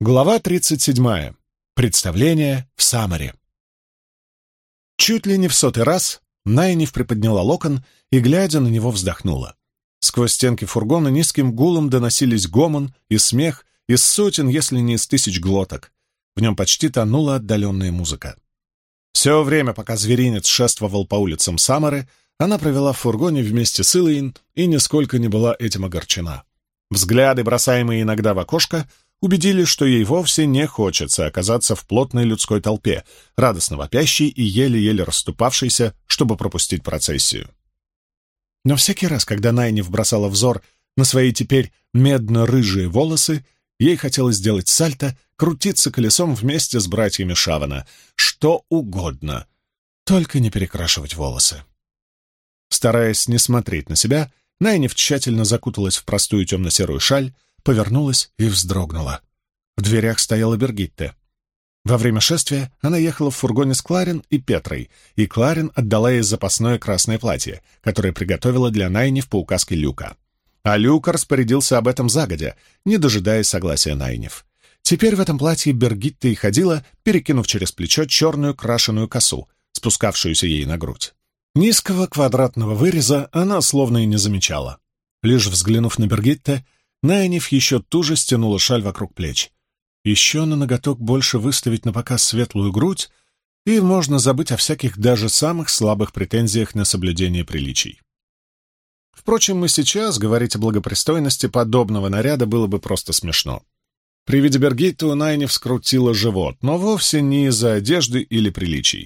Глава 37. Представление в Самаре. Чуть ли не в 100-й раз Найниф приподняла локон и, глядя на него, вздохнула. Сквозь стенки фургона низким гулом доносились гомон и смех из сотен, если не из тысяч глоток. В нем почти тонула отдаленная музыка. Все время, пока зверинец шествовал по улицам Самары, она провела в фургоне вместе с Илэйн и нисколько не была этим огорчена. Взгляды, бросаемые иногда в окошко, убедили, что ей вовсе не хочется оказаться в плотной людской толпе, радостно вопящей и еле-еле расступавшейся, чтобы пропустить процессию. Но всякий раз, когда Найниф бросала взор на свои теперь медно-рыжие волосы, ей хотелось сделать сальто, крутиться колесом вместе с братьями Шавана, что угодно, только не перекрашивать волосы. Стараясь не смотреть на себя, Найниф тщательно закуталась в простую темно-серую шаль, повернулась и вздрогнула. В дверях стояла Бергитте. Во время шествия она ехала в фургоне с Кларин и Петрой, и Кларин отдала ей запасное красное платье, которое приготовила для Найниф по указке Люка. А Люк распорядился об этом загодя, не дожидаясь согласия Найниф. Теперь в этом платье Бергитта и ходила, перекинув через плечо черную крашеную косу, спускавшуюся ей на грудь. Низкого квадратного выреза она словно и не замечала. Лишь взглянув на Бергитте, Найниф еще туже стянула шаль вокруг плеч. Еще на ноготок больше выставить на показ светлую грудь, и можно забыть о всяких даже самых слабых претензиях на соблюдение приличий. Впрочем, и сейчас говорить о благопристойности подобного наряда было бы просто смешно. При виде Бергитты у Найниф скрутило живот, но вовсе не из-за одежды или приличий.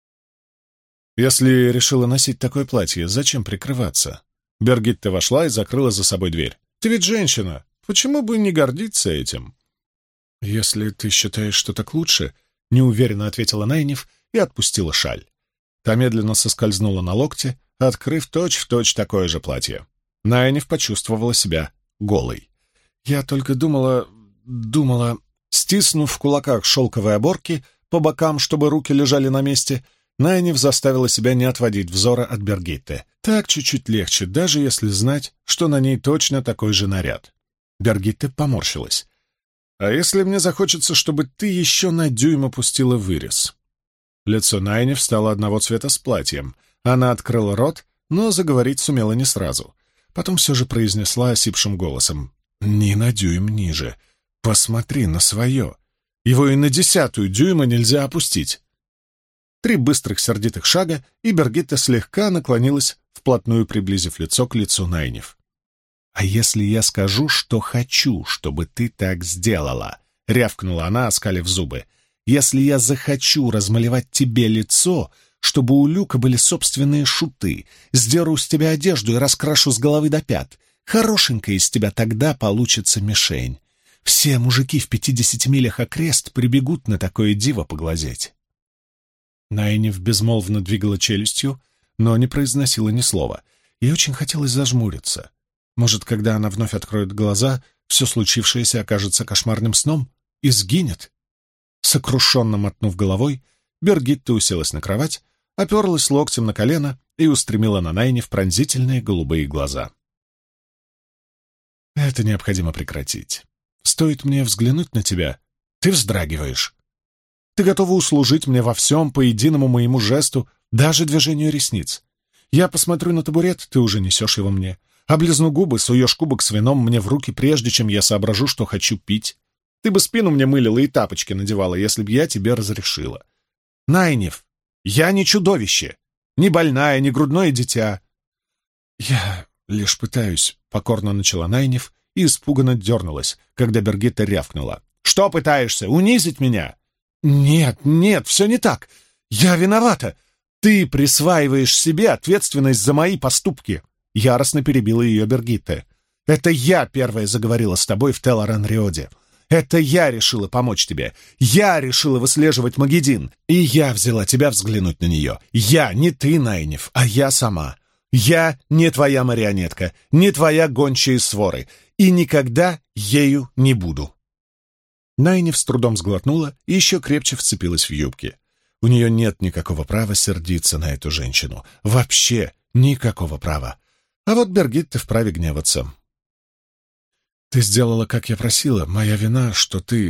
Если решила носить такое платье, зачем прикрываться? Бергитта вошла и закрыла за собой дверь. «Ты ведь женщина, почему бы не гордиться этим?» «Если ты считаешь, что так лучше», — неуверенно ответила Найниф и отпустила шаль. Та медленно соскользнула на локте, открыв точь-в-точь такое же платье. Найниф почувствовала себя голой. «Я только думала...» Стиснув в кулаках шелковые оборки по бокам, чтобы руки лежали на месте, Найниф заставила себя не отводить взора от Бергитты. Так чуть-чуть легче, даже если знать, что на ней точно такой же наряд. Бергитта поморщилась. «А если мне захочется, чтобы ты еще на дюйм опустила вырез?» Лицо Найниф стало одного цвета с платьем. Она открыла рот, но заговорить сумела не сразу. Потом все же произнесла осипшим голосом. «Не на дюйм ниже. Посмотри на свое. Его и на 10-ю дюйма нельзя опустить». 3 быстрых сердитых шага, и Бергитта слегка наклонилась, вплотную приблизив лицо к лицу Найниф. «А если я скажу, что хочу, чтобы ты так сделала?» — рявкнула она, оскалив зубы. «Если я захочу размалевать тебе лицо, чтобы у Люка были собственные шуты, сдеру с тебя одежду и раскрашу с головы до пят, хорошенькая из тебя тогда получится мишень. Все мужики в 50 милях окрест прибегут на такое диво поглазеть». Найниф безмолвно двигала челюстью, но не произносила ни слова. Ей очень хотелось зажмуриться. Может, когда она вновь откроет глаза, все случившееся окажется кошмарным сном и сгинет? Сокрушенно мотнув головой, Бергитта уселась на кровать, оперлась локтем на колено и устремила на Найниф пронзительные голубые глаза. «Это необходимо прекратить. Стоит мне взглянуть на тебя, ты вздрагиваешь. Ты готова услужить мне во всем по единому моему жесту, даже движению ресниц. Я посмотрю на табурет, ты уже несешь его мне. Облизну губы, суешь кубок с вином мне в руки, прежде чем я соображу, что хочу пить. Ты бы спину мне мылила и тапочки надевала, если б я тебе разрешила. Найниф, я не чудовище, не больная, не грудное дитя». «Я лишь пытаюсь», — покорно начала Найниф и испуганно дернулась, когда Бергитта рявкнула. «Что пытаешься, унизить меня?» «Нет, нет, все не так. Я виновата. Ты присваиваешь себе ответственность за мои поступки», — яростно перебила ее Бергитта. «Это я первая заговорила с тобой в Телоран-Риоде. Это я решила помочь тебе. Я решила выслеживать Магедин. И я взяла тебя взглянуть на нее. Я, не ты, Найниф, а я сама. Я не твоя марионетка, не твоя гончая из своры. И никогда ею не буду». Найниф с трудом сглотнула и еще крепче вцепилась в юбки. У нее нет никакого права сердиться на эту женщину. Вообще никакого права. А вот Бергитта вправе гневаться. «Ты сделала, как я просила. Моя вина, что ты...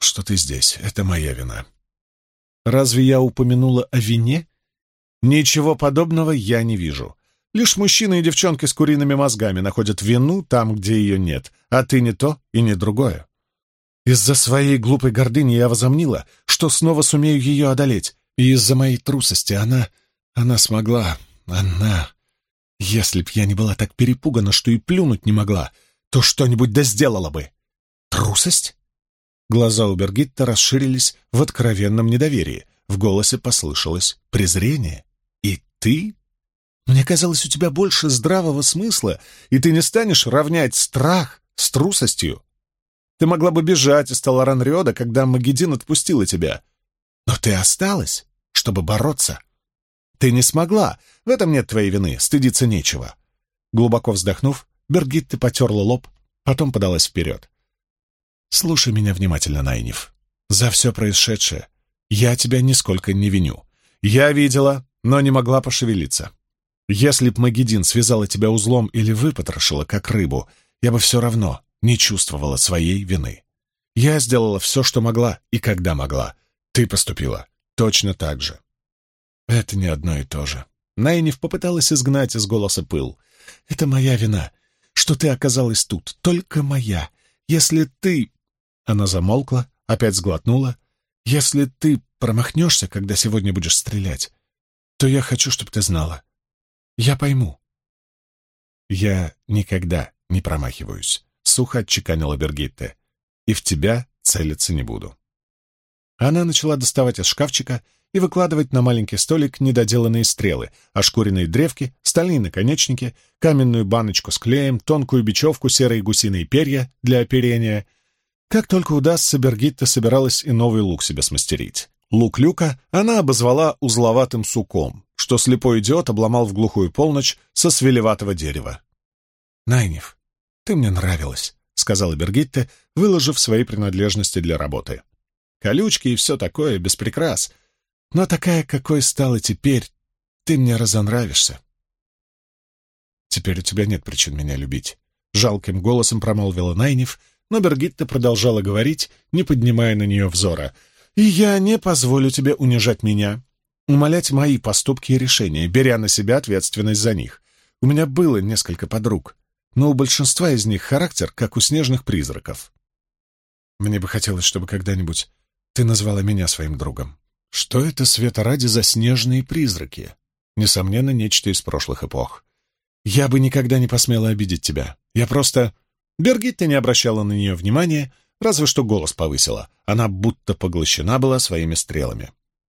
что ты здесь. Это моя вина». «Разве я упомянула о вине?» «Ничего подобного я не вижу. Лишь мужчины и девчонки с куриными мозгами находят вину там, где ее нет, а ты не то и не другое. Из-за своей глупой гордыни я возомнила, что снова сумею ее одолеть, и из-за моей трусости она смогла, она... Если б я не была так перепугана, что и плюнуть не могла, то что-нибудь да сделала бы. Трусость?» Глаза у Бергитта расширились в откровенном недоверии. В голосе послышалось презрение. «И ты? Мне казалось, у тебя больше здравого смысла, и ты не станешь равнять страх с трусостью. Ты могла бы бежать из Таларан-Риода, когда Магеддин отпустила тебя. Но ты осталась, чтобы бороться. Ты не смогла. В этом нет твоей вины, стыдиться нечего». Глубоко вздохнув, Бергитта потерла лоб, потом подалась вперед. «Слушай меня внимательно, Найниф. За все происшедшее я тебя нисколько не виню. Я видела, но не могла пошевелиться. Если б Магеддин связала тебя узлом или выпотрошила, как рыбу, я бы все равно не чувствовала своей вины. Я сделала все, что могла и когда могла. Ты поступила точно так же». «Это не одно и то же». Найниф попыталась изгнать из голоса пыл. «Это моя вина, что ты оказалась тут, только моя. Если ты...» Она замолкла, опять сглотнула. «Если ты промахнешься, когда сегодня будешь стрелять, то я хочу, чтобы ты знала. Я пойму». «Я никогда не промахиваюсь», — сухо отчеканила Бергитте. «И в тебя целиться не буду». Она начала доставать из шкафчика и выкладывать на маленький столик недоделанные стрелы, ошкуренные древки, стальные наконечники, каменную баночку с клеем, тонкую бечевку, серые гусиные перья для оперения. Как только удастся, Бергитта собиралась и новый лук себе смастерить. Лук Люка она обозвала узловатым суком, что слепой идиот обломал в глухую полночь со свелеватого дерева. «Найниф, ты мне нравилась», — сказала Бергитта, выложив свои принадлежности для работы. «Колючки и все такое, без прикрас. Но такая, какой стала теперь, ты мне разонравишься». «Теперь у тебя нет причин меня любить», — жалким голосом промолвила Найниф, но Бергитта продолжала говорить, не поднимая на нее взора. «И я не позволю тебе унижать меня, умалять мои поступки и решения, беря на себя ответственность за них. У меня было несколько подруг, но у большинства из них характер, как у снежных призраков. Мне бы хотелось, чтобы когда-нибудь ты назвала меня своим другом. Что это, света ради, за снежные призраки? Несомненно, нечто из прошлых эпох. Я бы никогда не посмела обидеть тебя. Я просто...» Бергитта не обращала на нее внимания, разве что голос повысила. Она будто поглощена была своими стрелами.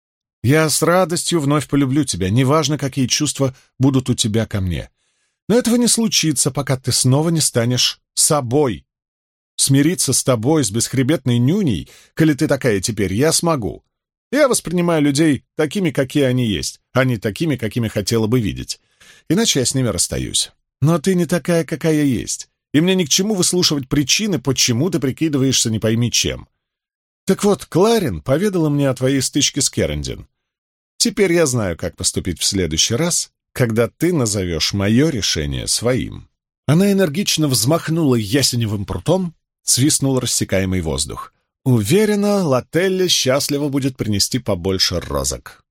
«Я с радостью вновь полюблю тебя, неважно, какие чувства будут у тебя ко мне. Но этого не случится, пока ты снова не станешь собой. Смириться с тобой, с бесхребетной нюней, коли ты такая теперь, я смогу. Я воспринимаю людей такими, какие они есть, а не такими, какими хотела бы видеть. Иначе я с ними расстаюсь. Но ты не такая, какая есть, и мне ни к чему выслушивать причины, почему ты прикидываешься не пойми чем. Так вот, Кларин поведала мне о твоей стычке с Керендин. Теперь я знаю, как поступить в следующий раз, когда ты назовешь мое решение своим». Она энергично взмахнула ясеневым прутом, свистнул рассекаемый воздух. «Уверена, Лателли счастливо будет принести побольше розок».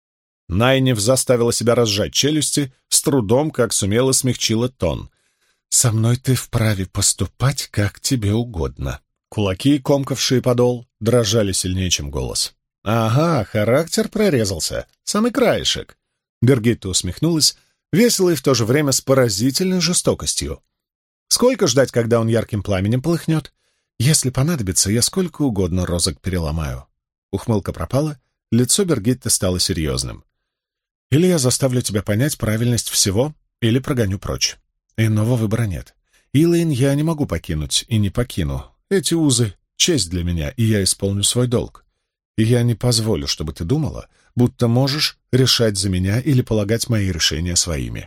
Найниф заставила себя разжать челюсти, с трудом, как сумела, смягчила тон. «Со мной ты вправе поступать, как тебе угодно». Кулаки, комкавшие подол, дрожали сильнее, чем голос. «Ага, характер прорезался. Самый краешек». Бергитта усмехнулась, весело и в то же время с поразительной жестокостью. «Сколько ждать, когда он ярким пламенем полыхнет? Если понадобится, я сколько угодно розок переломаю». Ухмылка пропала, лицо Бергитты стало серьезным. «Или я заставлю тебя понять правильность всего, или прогоню прочь. Иного выбора нет. Илэйн я не могу покинуть и не покину. Эти узы — честь для меня, и я исполню свой долг. И я не позволю, чтобы ты думала, будто можешь решать за меня или полагать мои решения своими.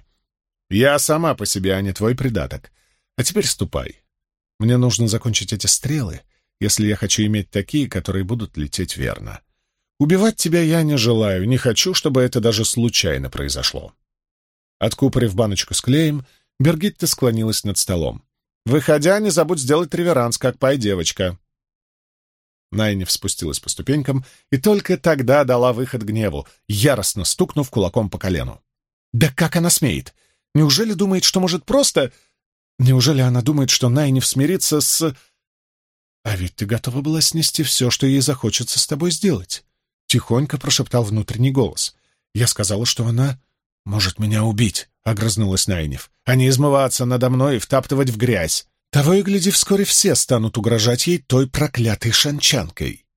Я сама по себе, а не твой придаток. А теперь ступай. Мне нужно закончить эти стрелы, если я хочу иметь такие, которые будут лететь верно. Убивать тебя я не желаю, не хочу, чтобы это даже случайно произошло». Откупорив баночку с клеем, Бергитта склонилась над столом. «Выходя, не забудь сделать реверанс, как пай-девочка». Найниф спустилась по ступенькам и только тогда дала выход гневу, яростно стукнув кулаком по колену. «Да как она смеет? Неужели думает, что может просто... Неужели она думает, что Найниф смирится с... А ведь ты готова была снести все, что ей захочется с тобой сделать», — тихонько прошептал внутренний голос. «Я сказала, что она может меня убить», — огрызнулась Найниф, «а не измываться надо мной и втаптывать в грязь. Того и гляди, вскоре все станут угрожать ей той проклятой шанчанкой».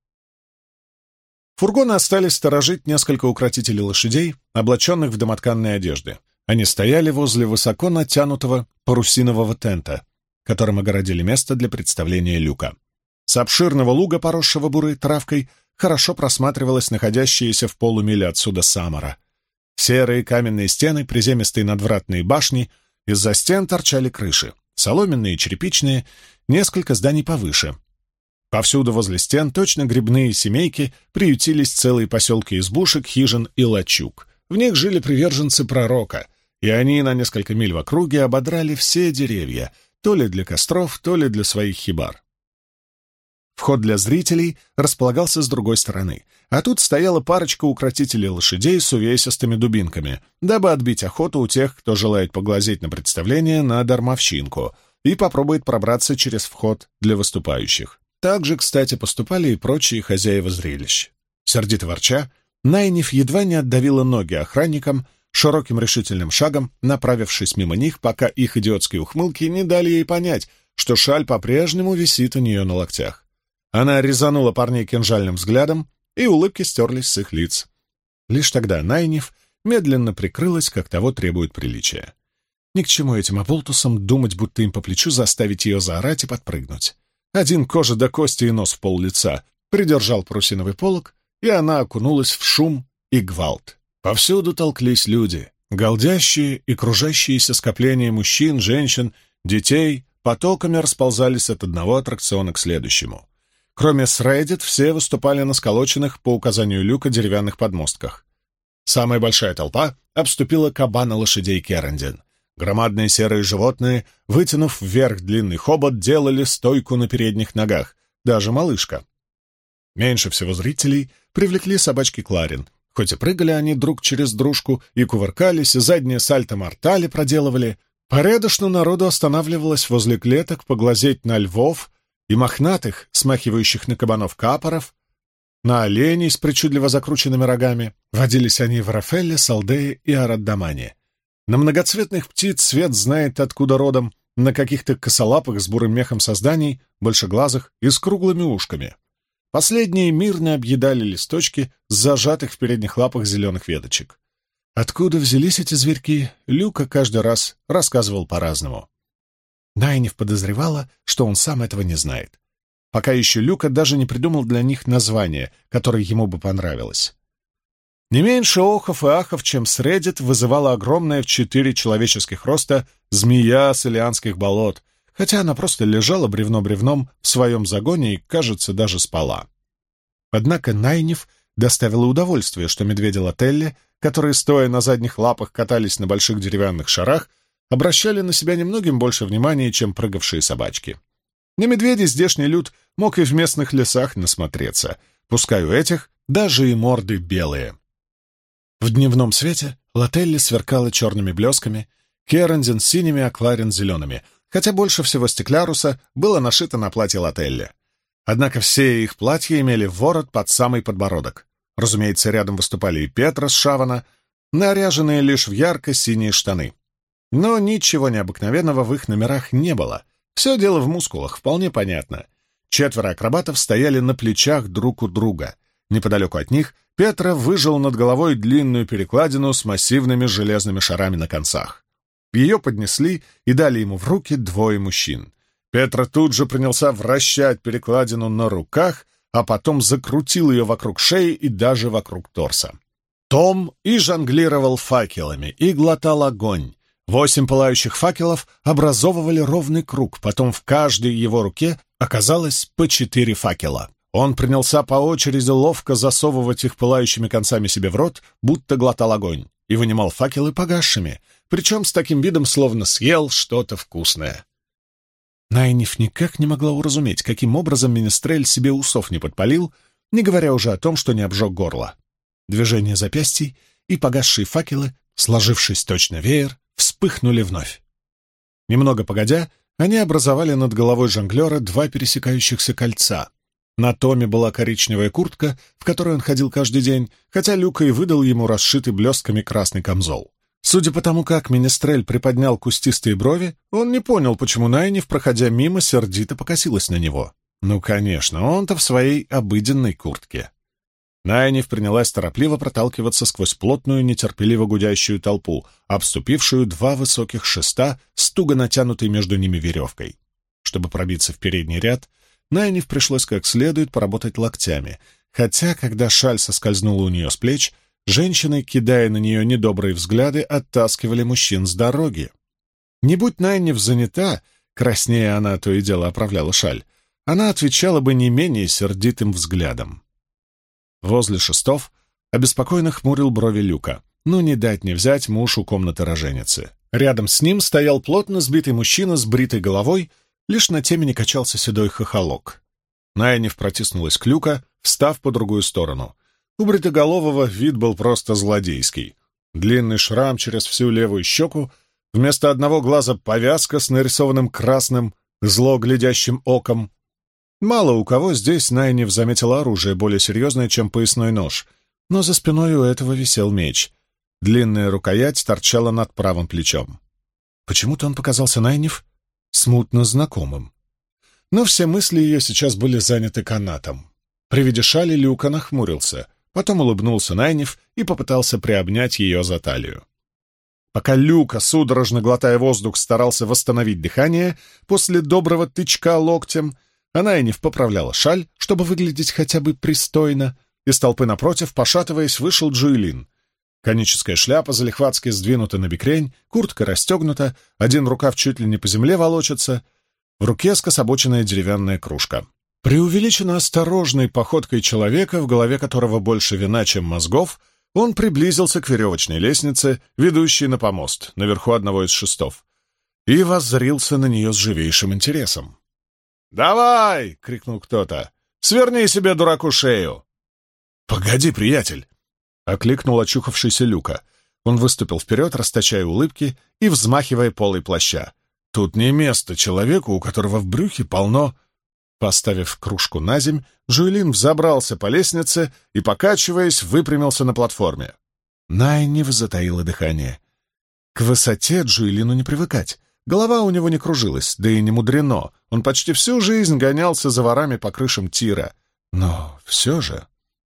Фургоны остались сторожить несколько укротителей лошадей, облаченных в домотканные одежды. Они стояли возле высоко натянутого парусинового тента, которым огородили место для представления люка. С обширного луга, поросшего бурой травкой, хорошо просматривалась находящаяся в полумиле отсюда Самара. Серые каменные стены, приземистые надвратные башни, из-за стен торчали крыши, соломенные, черепичные, несколько зданий повыше. Повсюду возле стен точно грибные семейки приютились целые поселки избушек, хижин и лачуг. В них жили приверженцы пророка, и они на несколько миль в округе ободрали все деревья, то ли для костров, то ли для своих хибар. Вход для зрителей располагался с другой стороны, а тут стояла парочка укротителей лошадей с увесистыми дубинками, дабы отбить охоту у тех, кто желает поглазеть на представление на дармовщинку и попробует пробраться через вход для выступающих. Так же, кстати, поступали и прочие хозяева зрелищ. Сердито ворча, Найниф едва не отдавила ноги охранникам, широким решительным шагом направившись мимо них, пока их идиотские ухмылки не дали ей понять, что шаль по-прежнему висит у нее на локтях. Она резанула парней кинжальным взглядом, и улыбки стерлись с их лиц. Лишь тогда Найниф медленно прикрылась, как того требует приличия. Ни к чему этим оболтусам думать, будто им по плечу заставить ее заорать и подпрыгнуть. Один кожа до кости и нос в пол лица придержал парусиновый полог, и она окунулась в шум и гвалт. Повсюду толклись люди, галдящие и кружащиеся скопления мужчин, женщин, детей потоками расползались от одного аттракциона к следующему. Кроме Средит, все выступали на сколоченных по указанию Люка деревянных подмостках. Самая большая толпа обступила кабана лошадей Керендин. Громадные серые животные, вытянув вверх длинный хобот, делали стойку на передних ногах, даже малышка. Меньше всего зрителей привлекли собачки Кларин. Хоть и прыгали они друг через дружку, и кувыркались, и задние сальто-мортали проделывали, порядочно народу останавливалось возле клеток поглазеть на львов и мохнатых, смахивающих на кабанов капоров, на оленей с причудливо закрученными рогами. Водились они в Рафелле, Салдее и Араддамане. На многоцветных птиц свет знает откуда родом, на каких-то косолапых с бурым мехом созданий, большеглазых и с круглыми ушками. Последние мирно объедали листочки с зажатых в передних лапах зеленых веточек. Откуда взялись эти зверьки, Люка каждый раз рассказывал по-разному. Найниф подозревала, что он сам этого не знает. Пока еще Люка даже не придумал для них название, которое ему бы понравилось. Не меньше охов и ахов, чем Средит, вызывала огромная в 4 человеческих роста змея с Илианских болот, хотя она просто лежала бревно бревном в своем загоне и, кажется, даже спала. Однако Найниф доставила удовольствие, что медведи Лателли, которые, стоя на задних лапах, катались на больших деревянных шарах, обращали на себя немногим больше внимания, чем прыгавшие собачки. На медведей здешний люд мог и в местных лесах насмотреться, пускай у этих даже и морды белые. В дневном свете Лателли сверкала черными блесками, Керендин — синими, а Кларин — зелеными, хотя больше всего стекляруса было нашито на платье Лателли. Однако все их платья имели ворот под самый подбородок. Разумеется, рядом выступали и Петра с Шавана, наряженные лишь в ярко-синие штаны. Но ничего необыкновенного в их номерах не было. Все дело в мускулах, вполне понятно. 4 акробатов стояли на плечах друг у друга. Неподалеку от них Петра выжил над головой длинную перекладину с массивными железными шарами на концах. Ее поднесли и дали ему в руки 2 мужчин. Петра тут же принялся вращать перекладину на руках, а потом закрутил ее вокруг шеи и даже вокруг торса. Том и жонглировал факелами, и глотал огонь. 8 пылающих факелов образовывали ровный круг, потом в каждой его руке оказалось по 4 факела. Он принялся по очереди ловко засовывать их пылающими концами себе в рот, будто глотал огонь, и вынимал факелы погасшими, причем с таким видом, словно съел что-то вкусное. Найниф никак не могла уразуметь, каким образом Менестрель себе усов не подпалил, не говоря уже о том, что не обжег горло. Движение запястий и погасшие факелы, сложившись точно веер, вспыхнули вновь. Немного погодя, они образовали над головой жонглера два пересекающихся кольца. На Томе была коричневая куртка, в которой он ходил каждый день, хотя Люка и выдал ему расшитый блестками красный камзол. Судя по тому, как Менестрель приподнял кустистые брови, он не понял, почему Найниф, проходя мимо, сердито покосилась на него. Ну, конечно, он-то в своей обыденной куртке. Найниф принялась торопливо проталкиваться сквозь плотную, нетерпеливо гудящую толпу, обступившую два высоких шеста с туго натянутой между ними веревкой. Чтобы пробиться в передний ряд, Найниф пришлось как следует поработать локтями, хотя, когда шаль соскользнула у нее с плеч, женщины, кидая на нее недобрые взгляды, оттаскивали мужчин с дороги. Не будь Найниф занята, краснея она то и дело оправляла шаль, она отвечала бы не менее сердитым взглядом. Возле шестов обеспокоенно хмурил брови Люка. Ну, не дать не взять муж у комнаты роженицы. Рядом с ним стоял плотно сбитый мужчина с бритой головой, лишь на темени качался седой хохолок. Найниф протиснулась к Люка, встав по другую сторону. У бритоголового вид был просто злодейский. Длинный шрам через всю левую щеку, вместо одного глаза повязка с нарисованным красным, зло глядящим оком. Мало у кого здесь Найниф заметила оружие более серьезное, чем поясной нож, но за спиной у этого висел меч. Длинная рукоять торчала над правым плечом. Почему-то он показался Найниф смутно знакомым. Но все мысли ее сейчас были заняты канатом. При виде шали Люка нахмурился, потом улыбнулся Найниф и попытался приобнять ее за талию. Пока Люка, судорожно глотая воздух, старался восстановить дыхание после доброго тычка локтем, а Найниф поправляла шаль, чтобы выглядеть хотя бы пристойно. Из толпы напротив, пошатываясь, вышел Джуэлин. Коническая шляпа залихватски сдвинута на бекрень, куртка расстегнута, один рукав чуть ли не по земле волочится, в руке скособоченная деревянная кружка. Преувеличенно осторожной походкой человека, в голове которого больше вина, чем мозгов, он приблизился к веревочной лестнице, ведущей на помост, наверху одного из шестов, и воззрился на нее с живейшим интересом. «Давай!» — крикнул кто-то. «Сверни себе, дураку, шею!» «Погоди, приятель!» — окликнул очухавшийся Люка. Он выступил вперед, расточая улыбки и взмахивая полой плаща. «Тут не место человеку, у которого в брюхе полно...» Поставив кружку на земь, Джуэлин взобрался по лестнице и, покачиваясь, выпрямился на платформе. Найниф затаила дыхание. К высоте Джуэлину не привыкать. Голова у него не кружилась, да и не мудрено. Он почти всю жизнь гонялся за ворами по крышам тира. Но все же...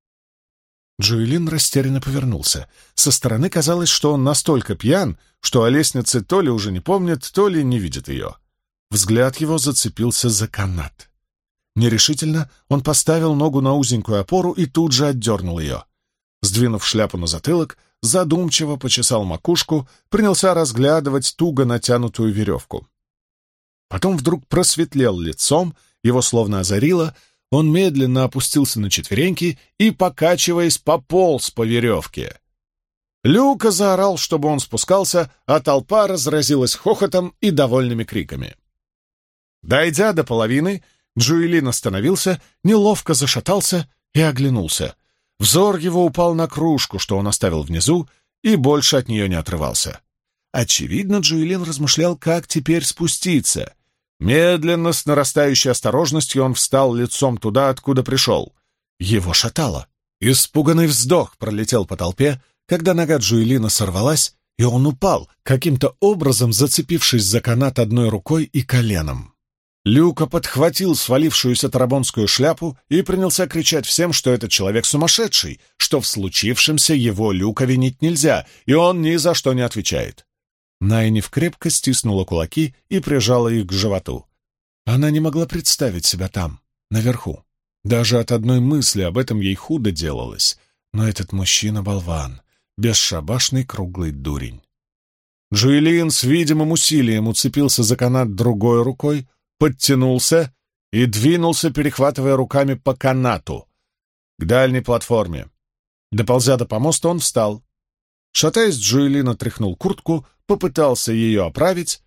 Джуэлин растерянно повернулся. Со стороны казалось, что он настолько пьян, что о лестнице то ли уже не помнит, то ли не видит ее. Взгляд его зацепился за канат. Нерешительно он поставил ногу на узенькую опору и тут же отдернул ее. Сдвинув шляпу на затылок, задумчиво почесал макушку, принялся разглядывать туго натянутую веревку. Потом вдруг просветлел лицом, его словно озарило, он медленно опустился на четвереньки и, покачиваясь, пополз по веревке. Люка заорал, чтобы он спускался, а толпа разразилась хохотом и довольными криками. Дойдя до половины, Джуэлин остановился, неловко зашатался и оглянулся. Взор его упал на кружку, что он оставил внизу, и больше от нее не отрывался. Очевидно, Джуэлин размышлял, как теперь спуститься. Медленно, с нарастающей осторожностью, он встал лицом туда, откуда пришел. Его шатало. Испуганный вздох пролетел по толпе, когда нога Джуэлина сорвалась, и он упал, каким-то образом зацепившись за канат одной рукой и коленом. Люка подхватил свалившуюся тарабонскую шляпу и принялся кричать всем, что этот человек сумасшедший, что в случившемся его Люка винить нельзя, и он ни за что не отвечает. Найниф крепко стиснула кулаки и прижала их к животу. Она не могла представить себя там, наверху. Даже от одной мысли об этом ей худо делалось. Но этот мужчина-болван, бесшабашный круглый дурень. Джуэлин с видимым усилием уцепился за канат другой рукой, подтянулся и двинулся, перехватывая руками по канату, к дальней платформе. Доползя до помоста, он встал. Шатаясь, Джуэлин отряхнул куртку, попытался ее оправить,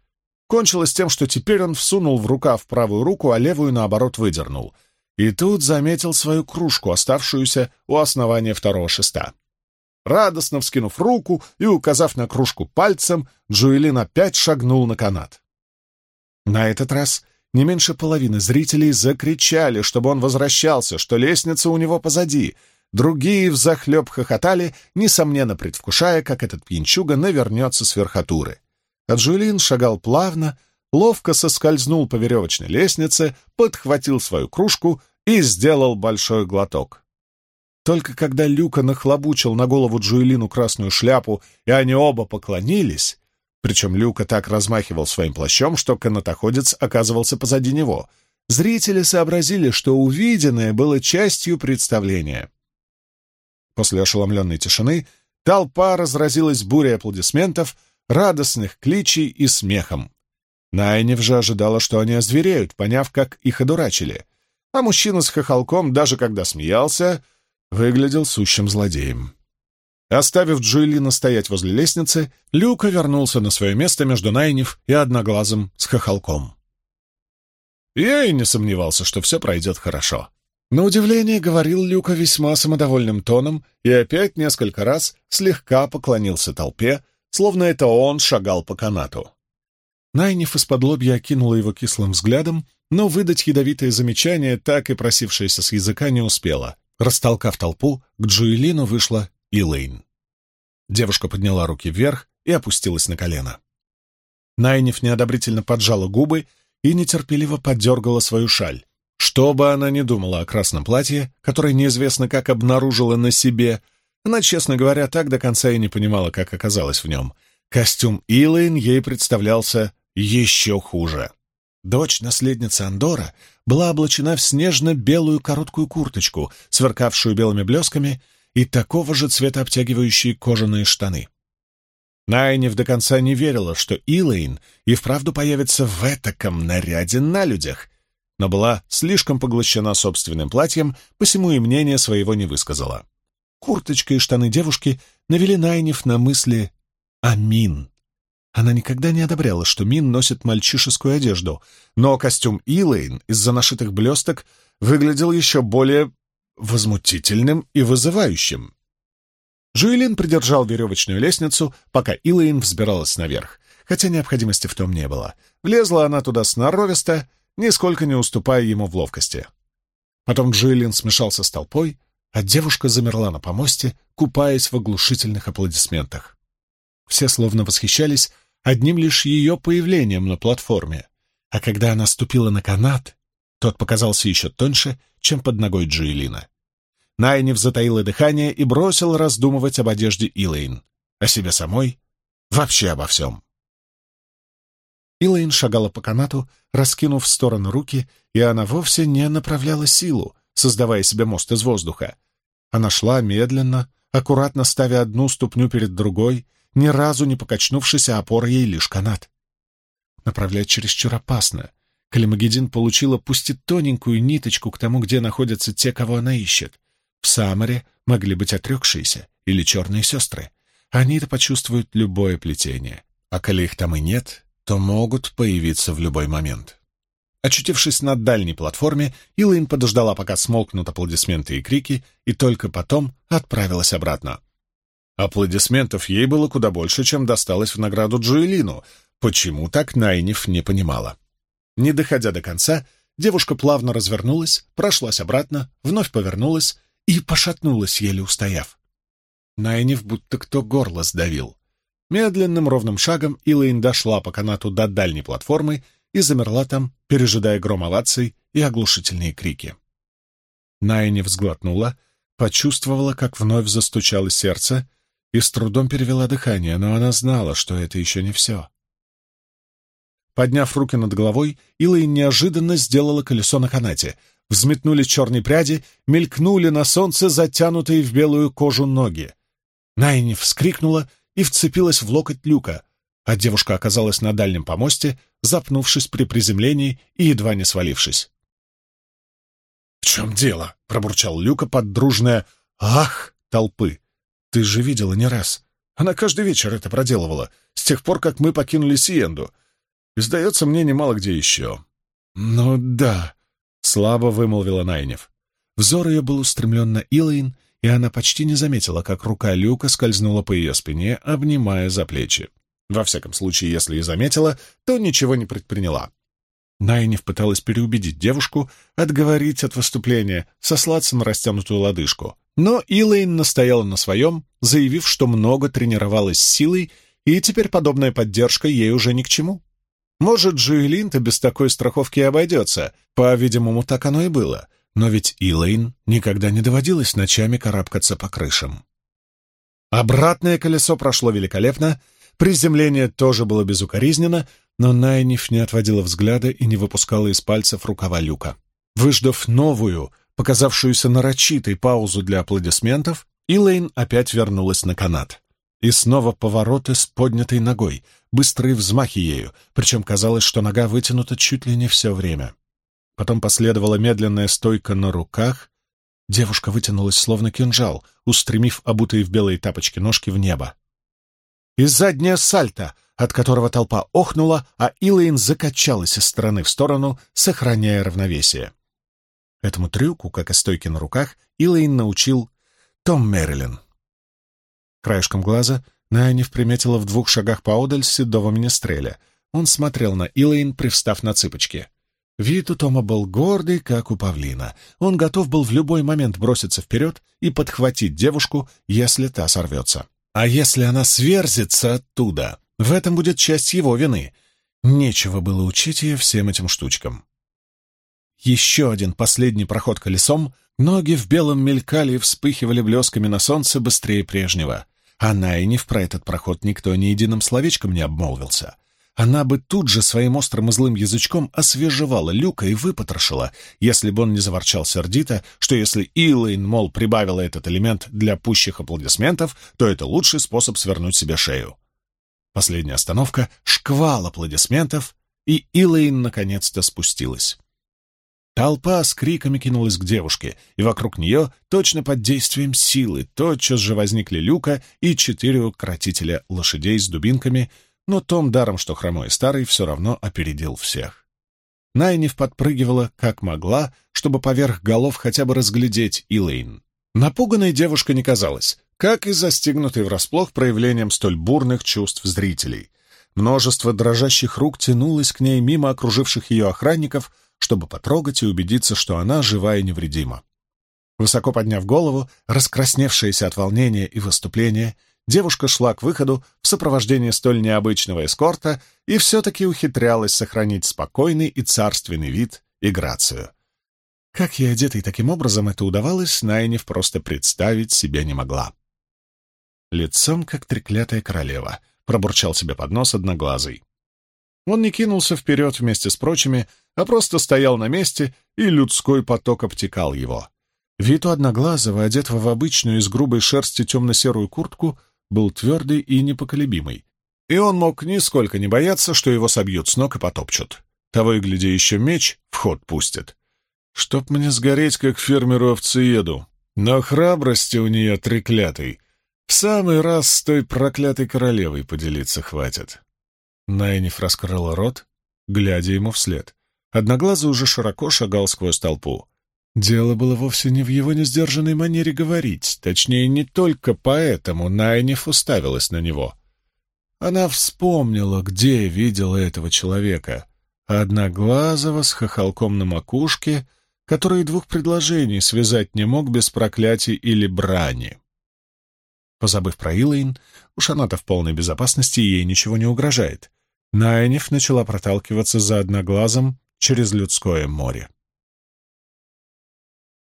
кончилось тем, что теперь он всунул в рукав правую руку, а левую, наоборот, выдернул. И тут заметил свою кружку, оставшуюся у основания второго шеста. Радостно вскинув руку и указав на кружку пальцем, Джоэлин опять шагнул на канат. На этот раз не меньше половины зрителей закричали, чтобы он возвращался, что лестница у него позади. Другие взахлеб хохотали, несомненно предвкушая, как этот пьянчуга навернется с верхотуры. А Джоэлин шагал плавно, ловко соскользнул по веревочной лестнице, подхватил свою кружку и сделал большой глоток. Только когда Люка нахлобучил на голову Джоэлину красную шляпу, и они оба поклонились, причем Люка так размахивал своим плащом, что канатоходец оказывался позади него, зрители сообразили, что увиденное было частью представления. После ошеломленной тишины толпа разразилась бурей аплодисментов, радостных кличей и смехом. Найниф же ожидала, что они озвереют, поняв, как их одурачили, а мужчина с хохолком, даже когда смеялся, выглядел сущим злодеем. Оставив Джоэлина стоять возле лестницы, Люка вернулся на свое место между Найниф и Одноглазым с хохолком. Я и не сомневался, что все пройдет хорошо. На удивление говорил Люка весьма самодовольным тоном и опять несколько раз слегка поклонился толпе, словно это он шагал по канату. Найниф исподлобья окинула его кислым взглядом, но выдать ядовитое замечание, так и просившееся с языка, не успела. Растолкав толпу, к Джоэлину вышла Илэйн. Девушка подняла руки вверх и опустилась на колено. Найниф неодобрительно поджала губы и нетерпеливо подергала свою шаль. Что бы она ни думала о красном платье, которое неизвестно как обнаружила на себе, она, честно говоря, так до конца и не понимала, как оказалась в нем. Костюм Илэйн ей представлялся еще хуже. Дочь наследницы Андора была облачена в снежно-белую короткую курточку, сверкавшую белыми блесками, и такого же цвета обтягивающие кожаные штаны. Найниф до конца не верила, что Илэйн и вправду появится в этаком наряде на людях, но была слишком поглощена собственным платьем, посему и мнения своего не высказала. Курточка и штаны девушки навели Найниф на мысли о Мин. Она никогда не одобряла, что Мин носит мальчишескую одежду, но костюм Илэйн из-за нашитых блесток выглядел еще более возмутительным и вызывающим. Джоэлин придержал веревочную лестницу, пока Илэйн взбиралась наверх, хотя необходимости в том не было. Влезла она туда сноровисто, нисколько не уступая ему в ловкости. Потом Джоэлин смешался с толпой, а девушка замерла на помосте, купаясь в оглушительных аплодисментах. Все словно восхищались одним лишь ее появлением на платформе, а когда она ступила на канат, тот показался еще тоньше, чем под ногой Джоэлина. Найниф затаила дыхание и бросила раздумывать об одежде Илэйн, о себе самой, вообще обо всем. Илэйн шагала по канату, раскинув в сторону руки, и она вовсе не направляла силу, создавая себе мост из воздуха. Она шла медленно, аккуратно ставя одну ступню перед другой, ни разу не покачнувшись, а опора ей лишь канат. Направлять чересчур опасно. Калимагеддин получила пусть и тоненькую ниточку к тому, где находятся те, кого она ищет. В Самаре могли быть отрекшиеся или черные сестры. Они-то почувствуют любое плетение. А коли их там и нет, то могут появиться в любой момент. Очутившись на дальней платформе, Илэйн подождала, пока смолкнут аплодисменты и крики, и только потом отправилась обратно. Аплодисментов ей было куда больше, чем досталось в награду Джоэлину. Почему так, Найниф не понимала. Не доходя до конца, девушка плавно развернулась, прошлась обратно, вновь повернулась и пошатнулась, еле устояв. Найниф будто кто горло сдавил. Медленным ровным шагом Илэйн дошла по канату до дальней платформы и замерла там, пережидая гром оваций и оглушительные крики. Найниф сглотнула, почувствовала, как вновь застучало сердце, и с трудом перевела дыхание, но она знала, что это еще не все. Подняв руки над головой, Илэйн неожиданно сделала колесо на канате. Взметнулись черные пряди, мелькнули на солнце затянутые в белую кожу ноги. Найниф вскрикнула и вцепилась в локоть Люка, а девушка оказалась на дальнем помосте, запнувшись при приземлении и едва не свалившись. «В чем дело?» — пробурчал Люка под дружное «Ах!» толпы. «Ты же видела не раз. Она каждый вечер это проделывала, с тех пор, как мы покинули Сиенду. И, сдается мне, немало где еще». «Ну да», — слабо вымолвила Найниф. Взор ее был устремлен на Илэйн, и она почти не заметила, как рука Люка скользнула по ее спине, обнимая за плечи. Во всяком случае, если и заметила, то ничего не предприняла. Найниф пыталась переубедить девушку, отговорить от выступления, сослаться на растянутую лодыжку. Но Илэйн настояла на своем, заявив, что много тренировалась с силой, и теперь подобная поддержка ей уже ни к чему. Может, Джоэлин-то без такой страховки и обойдется, по-видимому, так оно и было. Но ведь Илэйн никогда не доводилось ночами карабкаться по крышам. Обратное колесо прошло великолепно, приземление тоже было безукоризненно, но Найниф не отводила взгляда и не выпускала из пальцев рукава Люка. Выждав новую, показавшуюся нарочитой паузу для аплодисментов, Илэйн опять вернулась на канат. И снова повороты с поднятой ногой, быстрые взмахи ею, причем казалось, что нога вытянута чуть ли не все время. Потом последовала медленная стойка на руках. Девушка вытянулась словно кинжал, устремив обутые в белые тапочки ножки в небо. И заднее сальто, от которого толпа охнула, а Илэйн закачалась из стороны в сторону, сохраняя равновесие. Этому трюку, как и стойке на руках, Илэйн научил Том Мэрилин. Краешком глаза Найниф приметила в 2 шагах поодаль седого министреля. Он смотрел на Илэйн, привстав на цыпочки. Вид у Тома был гордый, как у павлина. Он готов был в любой момент броситься вперед и подхватить девушку, если та сорвется. А если она сверзится оттуда, в этом будет часть его вины. Нечего было учить ее всем этим штучкам. Еще один последний проход колесом, ноги в белом мелькали и вспыхивали блесками на солнце быстрее прежнего. А Найниф про этот проход никто ни единым словечком не обмолвился. Она бы тут же своим острым и злым язычком освежевала Люка и выпотрошила, если бы он не заворчал сердито, что если Илэйн, мол, прибавила этот элемент для пущих аплодисментов, то это лучший способ свернуть себе шею. Последняя остановка — шквал аплодисментов, и Илэйн наконец-то спустилась. Толпа с криками кинулась к девушке, и вокруг нее, точно под действием силы, тотчас же возникли Люка и 4 укротителя лошадей с дубинками, но Том, даром что хромой и старый, все равно опередил всех. Найниф подпрыгивала, как могла, чтобы поверх голов хотя бы разглядеть Илэйн. Напуганной девушка не казалась, как и застигнутой врасплох проявлением столь бурных чувств зрителей. Множество дрожащих рук тянулось к ней мимо окруживших ее охранников, чтобы потрогать и убедиться, что она жива и невредима. Высоко подняв голову, раскрасневшаяся от волнения и выступления, девушка шла к выходу в сопровождении столь необычного эскорта и все-таки ухитрялась сохранить спокойный и царственный вид и грацию. Как ей одетой таким образом это удавалось, Найниф просто представить себе не могла. «Лицом, как треклятая королева», — пробурчал себе под нос Одноглазый. Он не кинулся вперед вместе с прочими, а просто стоял на месте, и людской поток обтекал его. Вид у Одноглазого, одетого в обычную из грубой шерсти темно-серую куртку, был твердый и непоколебимый, и он мог нисколько не бояться, что его собьют с ног и потопчут. Того и гляди, еще меч в ход пустят. Чтоб мне сгореть, как фермеру-овцееду. Но храбрости у нее треклятой. В самый раз с той проклятой королевой поделиться хватит. Найниф раскрыла рот, глядя ему вслед. Одноглазый уже широко шагал сквозь толпу. Дело было вовсе не в его несдержанной манере говорить, точнее, не только поэтому Найниф уставилась на него. Она вспомнила, где видела этого человека, Одноглазого с хохолком на макушке, который 2 предложений связать не мог без проклятий или брани. Позабыв про Илэйн, уж она-то в полной безопасности, ей ничего не угрожает. Найниф начала проталкиваться за Одноглазым через людское море.